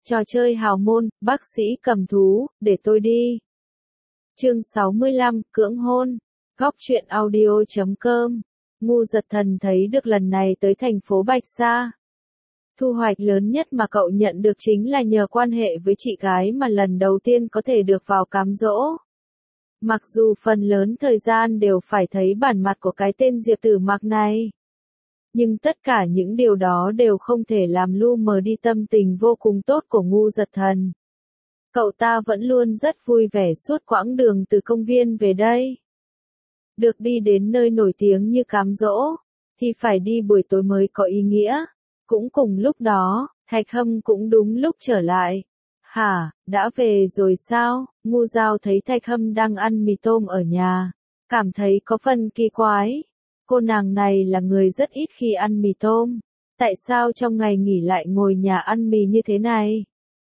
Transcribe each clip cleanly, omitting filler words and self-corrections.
Trò chơi hào môn, bác sĩ cầm thú, để tôi đi. Chương 65, cưỡng hôn. Góc truyện audio.com. Ngu Giật Thần thấy được lần này tới thành phố Bạch Sa. Thu hoạch lớn nhất mà cậu nhận được chính là nhờ quan hệ với chị gái mà lần đầu tiên có thể được vào cám dỗ. Mặc dù phần lớn thời gian đều phải thấy bản mặt của cái tên Diệp Tử Mặc này. Nhưng tất cả những điều đó đều không thể làm lu mờ đi tâm tình vô cùng tốt của Ngu Giật Thần. Cậu ta vẫn luôn rất vui vẻ suốt quãng đường từ công viên về đây. Được đi đến nơi nổi tiếng như cám dỗ, thì phải đi buổi tối mới có ý nghĩa. Cũng cùng lúc đó, Thạch Hâm cũng đúng lúc trở lại. Hả, đã về rồi sao? Ngu Giao thấy Thạch Hâm đang ăn mì tôm ở nhà. Cảm thấy có phần kỳ quái. Cô nàng này là người rất ít khi ăn mì tôm. Tại sao trong ngày nghỉ lại ngồi nhà ăn mì như thế này?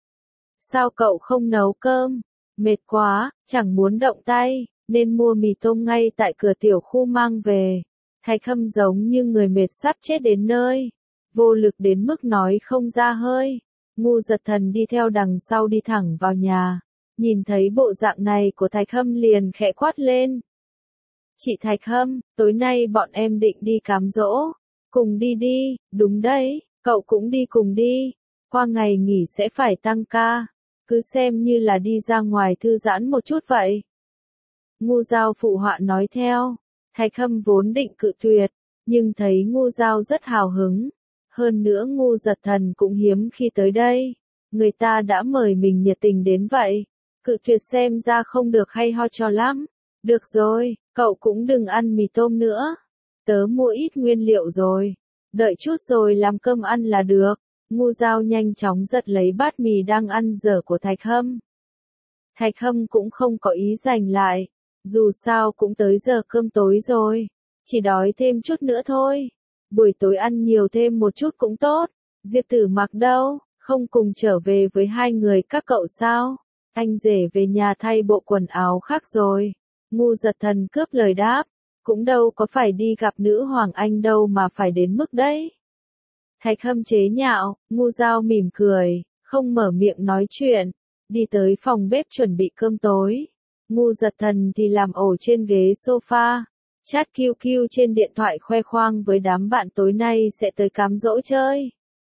Sao cậu không nấu cơm? Mệt quá, chẳng muốn động tay, nên mua mì tôm ngay tại cửa tiểu khu mang về. Thạch Hâm giống như người mệt sắp chết đến nơi. Vô lực đến mức nói không ra hơi. Ngu Giật Thần đi theo đằng sau đi thẳng vào nhà. Nhìn thấy bộ dạng này của Thạch Hâm liền khẽ quát lên. Chị Thạch Hâm, tối nay bọn em định đi cám dỗ. Cùng đi đi, đúng đấy, cậu cũng đi cùng đi. Qua ngày nghỉ sẽ phải tăng ca. Cứ xem như là đi ra ngoài thư giãn một chút vậy. Ngu Giao phụ họa nói theo. Thạch Hâm vốn định cự tuyệt, nhưng thấy Ngu Giao rất hào hứng. Hơn nữa Ngu Giật Thần cũng hiếm khi tới đây. Người ta đã mời mình nhiệt tình đến vậy. Cự tuyệt xem ra không được hay ho cho lắm. Được rồi, cậu cũng đừng ăn mì tôm nữa. Tớ mua ít nguyên liệu rồi. Đợi chút rồi làm cơm ăn là được. Ngu Giao nhanh chóng giật lấy bát mì đang ăn dở của Thạch Hâm. Thạch Hâm cũng không có ý giành lại. Dù sao cũng tới giờ cơm tối rồi. Chỉ đói thêm chút nữa thôi. Buổi tối ăn nhiều thêm một chút cũng tốt. Diệp Tử Mặc đâu, không cùng trở về với hai người các cậu sao? Anh rể về nhà thay bộ quần áo khác rồi. Ngu Giật Thần cướp lời đáp. Cũng đâu có phải đi gặp nữ hoàng anh đâu mà phải đến mức đấy. Thạch Hâm chế nhạo, Ngu Giao mỉm cười, không mở miệng nói chuyện. Đi tới phòng bếp chuẩn bị cơm tối. Ngu Giật Thần thì làm ổ trên ghế sofa. Chat QQ trên điện thoại khoe khoang với đám bạn tối nay sẽ tới cám dỗ chơi.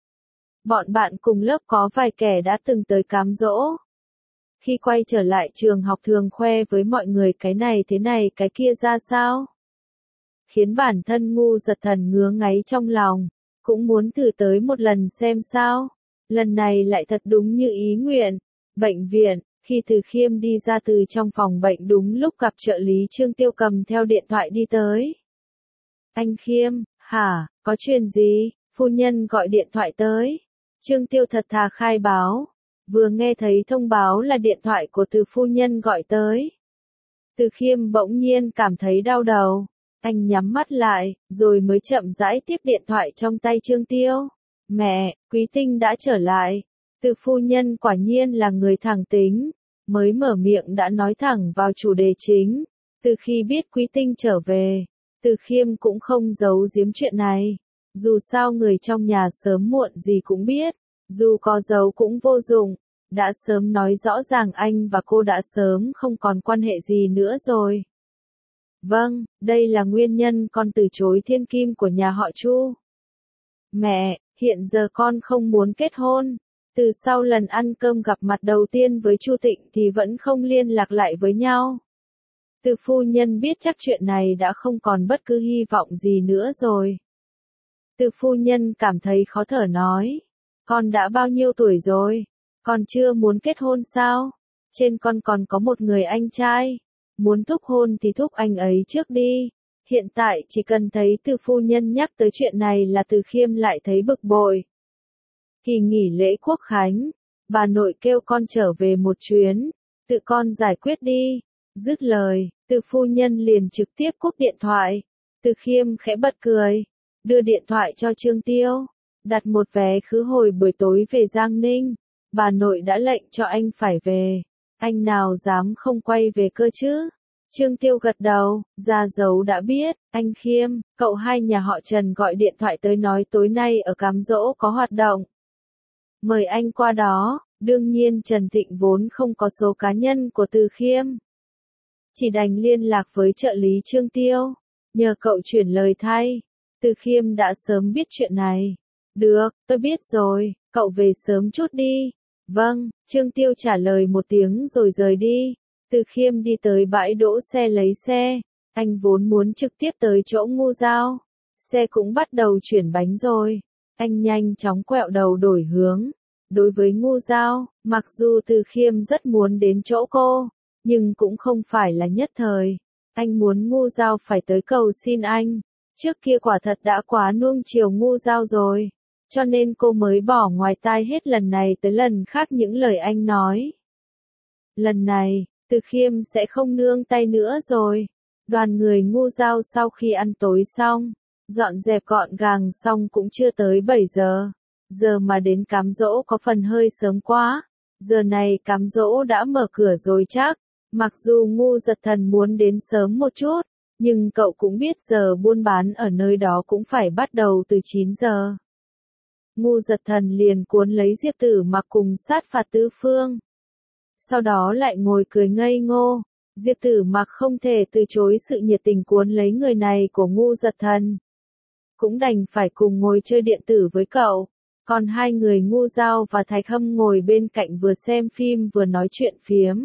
Bọn bạn cùng lớp có vài kẻ đã từng tới cám dỗ. Khi quay trở lại trường học thường khoe với mọi người cái này cái kia ra sao. Khiến bản thân Ngu Giật Thần ngứa ngáy trong lòng. Cũng muốn thử tới một lần xem sao. Lần này lại thật đúng như ý nguyện. Bệnh viện, khi Từ Khiêm đi ra từ trong phòng bệnh đúng lúc gặp trợ lý Trương Tiêu cầm theo điện thoại đi tới. Anh Khiêm, hả, có chuyện gì? Phu nhân gọi điện thoại tới. Trương Tiêu thật thà khai báo. Vừa nghe thấy thông báo là điện thoại của Từ phu nhân gọi tới. Từ Khiêm bỗng nhiên cảm thấy đau đầu. Anh nhắm mắt lại, rồi mới chậm rãi tiếp điện thoại trong tay Trương Tiêu. Mẹ, Quý Tinh đã trở lại. Từ phu nhân quả nhiên là người thẳng tính. Mới mở miệng đã nói thẳng vào chủ đề chính. Từ khi biết Quý Tinh trở về, Từ Khiêm cũng không giấu giếm chuyện này. Dù sao người trong nhà sớm muộn gì cũng biết. Dù có giấu cũng vô dụng. Đã sớm nói rõ ràng anh và cô đã sớm không còn quan hệ gì nữa rồi. Vâng, đây là nguyên nhân con từ chối thiên kim của nhà họ Chu. Mẹ, hiện giờ con không muốn kết hôn. Từ sau lần ăn cơm gặp mặt đầu tiên với Chu Tịnh thì vẫn không liên lạc lại với nhau. Từ phu nhân biết chắc chuyện này đã không còn bất cứ hy vọng gì nữa rồi. Từ phu nhân cảm thấy khó thở nói. Con đã bao nhiêu tuổi rồi? Con chưa muốn kết hôn sao? Trên con còn có một người anh trai. Muốn thúc hôn thì thúc anh ấy trước đi. Hiện tại chỉ cần thấy Từ phu nhân nhắc tới chuyện này là Từ Khiêm lại thấy bực bội. Kỳ nghỉ lễ Quốc Khánh, bà nội kêu con trở về một chuyến, tự con giải quyết đi. Dứt lời, Từ phu nhân liền trực tiếp cúp điện thoại. Từ Khiêm khẽ bật cười, đưa điện thoại cho Trương Tiêu, đặt một vé khứ hồi buổi tối về Giang Ninh. Bà nội đã lệnh cho anh phải về, anh nào dám không quay về cơ chứ? Trương Tiêu gật đầu, ra dấu đã biết. Anh Khiêm, cậu hai nhà họ Trần gọi điện thoại tới nói tối nay ở cám dỗ có hoạt động. Mời anh qua đó. Đương nhiên Trần Thịnh vốn không có số cá nhân của Từ Khiêm. Chỉ đành liên lạc với trợ lý Trương Tiêu, nhờ cậu chuyển lời thay. Từ Khiêm đã sớm biết chuyện này. Được, tôi biết rồi, cậu về sớm chút đi. Vâng, Trương Tiêu trả lời một tiếng rồi rời đi. Từ Khiêm đi tới bãi đỗ xe lấy xe. Anh vốn muốn trực tiếp tới chỗ Ngu Giao. Xe cũng bắt đầu chuyển bánh rồi. Anh nhanh chóng quẹo đầu đổi hướng. Đối với Ngu Giao, mặc dù Từ Khiêm rất muốn đến chỗ cô, nhưng cũng không phải là nhất thời. Anh muốn Ngu Giao phải tới cầu xin anh. Trước kia quả thật đã quá nuông chiều Ngu Giao rồi. Cho nên cô mới bỏ ngoài tai hết lần này tới lần khác những lời anh nói. Lần này, Từ Khiêm sẽ không nương tay nữa rồi. Đoàn người Ngu Giao sau khi ăn tối xong, dọn dẹp gọn gàng xong cũng chưa tới 7 giờ. Giờ mà đến cám dỗ có phần hơi sớm quá. Giờ này cám dỗ đã mở cửa rồi chắc. Mặc dù Ngu Giật Thần muốn đến sớm một chút, nhưng cậu cũng biết giờ buôn bán ở nơi đó cũng phải bắt đầu từ 9 giờ. Ngu Giật Thần liền cuốn lấy Diệp Tử Mặc cùng sát phạt tứ phương. Sau đó lại ngồi cười ngây ngô. Diệp Tử Mặc không thể từ chối sự nhiệt tình cuốn lấy người này của Ngu Giật Thần. Cũng đành phải cùng ngồi chơi điện tử với cậu. Còn hai người Ngu Giao và Thạch Hâm ngồi bên cạnh vừa xem phim vừa nói chuyện phiếm.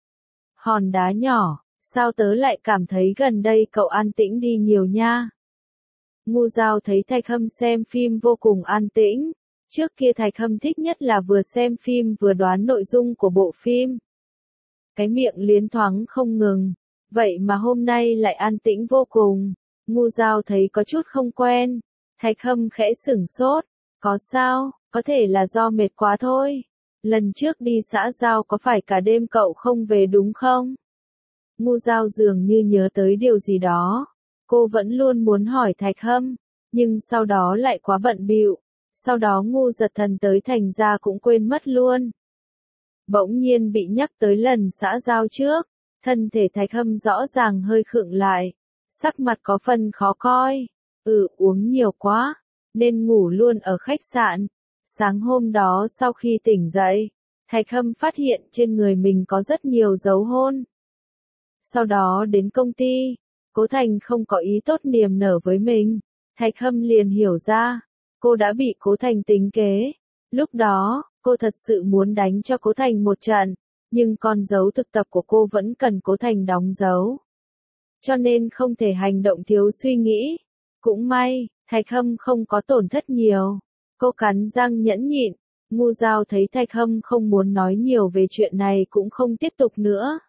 Hòn đá nhỏ, sao tớ lại cảm thấy gần đây cậu an tĩnh đi nhiều nha. Ngu Giao thấy Thạch Hâm xem phim vô cùng an tĩnh. Trước kia Thạch Hâm thích nhất là vừa xem phim vừa đoán nội dung của bộ phim. Cái miệng liến thoáng không ngừng. Vậy mà hôm nay lại an tĩnh vô cùng. Ngu Giao thấy có chút không quen. Thạch Hâm khẽ sửng sốt. Có sao, có thể là do mệt quá thôi. Lần trước đi xã giao có phải cả đêm cậu không về đúng không? Ngu Giao dường như nhớ tới điều gì đó. Cô vẫn luôn muốn hỏi Thạch Hâm, nhưng sau đó lại quá bận bịu. Sau đó Ngu Giật Thần tới thành ra cũng quên mất luôn. Bỗng nhiên bị nhắc tới lần xã giao trước, thân thể Thạch Hâm rõ ràng hơi khựng lại. Sắc mặt có phần khó coi. Uống nhiều quá, nên ngủ luôn ở khách sạn. Sáng hôm đó sau khi tỉnh dậy, Thạch Hâm phát hiện trên người mình có rất nhiều dấu hôn. Sau đó đến công ty, Cố Thành không có ý tốt niềm nở với mình. Thạch Hâm liền hiểu ra, cô đã bị Cố Thành tính kế. Lúc đó, cô thật sự muốn đánh cho Cố Thành một trận, nhưng con dấu thực tập của cô vẫn cần Cố Thành đóng dấu. Cho nên không thể hành động thiếu suy nghĩ. Cũng may, Thạch Hâm không có tổn thất nhiều. Cô cắn răng nhẫn nhịn. Ngu Giao thấy Thạch Hâm không muốn nói nhiều về chuyện này cũng không tiếp tục nữa.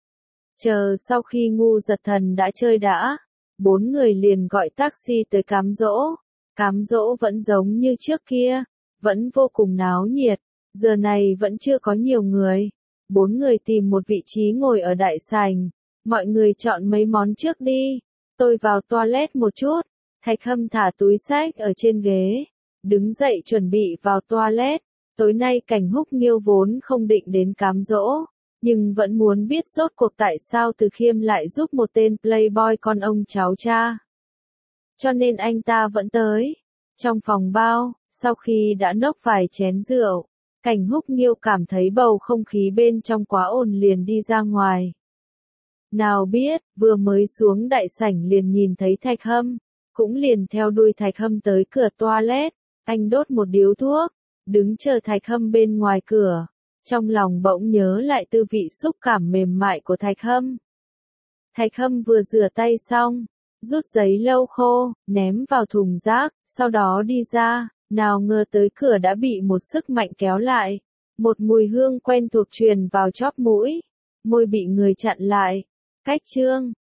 Chờ sau khi Ngu Giật Thần đã chơi đã, bốn người liền gọi taxi tới cám dỗ. Cám dỗ vẫn giống như trước kia, vẫn vô cùng náo nhiệt, giờ này vẫn chưa có nhiều người. Bốn người tìm một vị trí ngồi ở đại sảnh, mọi người chọn mấy món trước đi. Tôi vào toilet một chút. Thạch Hâm thả túi xách ở trên ghế, đứng dậy chuẩn bị vào toilet. Tối nay Cảnh Húc Nghiêu vốn không định đến cám dỗ, nhưng vẫn muốn biết rốt cuộc tại sao Từ Khiêm lại giúp một tên playboy con ông cháu cha. Cho nên anh ta vẫn tới. Trong phòng bao, sau khi đã nốc vài chén rượu, Cảnh Húc Nghiêu cảm thấy bầu không khí bên trong quá ồn liền đi ra ngoài. Nào biết, vừa mới xuống đại sảnh liền nhìn thấy Thạch Hâm, cũng liền theo đuôi Thạch Hâm tới cửa toilet. Anh đốt một điếu thuốc, đứng chờ Thạch Hâm bên ngoài cửa. Trong lòng bỗng nhớ lại tư vị xúc cảm mềm mại của Thạch Hâm. Thạch Hâm vừa rửa tay xong, rút giấy lâu khô, ném vào thùng rác, sau đó đi ra, nào ngờ tới cửa đã bị một sức mạnh kéo lại. Một mùi hương quen thuộc truyền vào chóp mũi, môi bị người chặn lại. Cách Trương,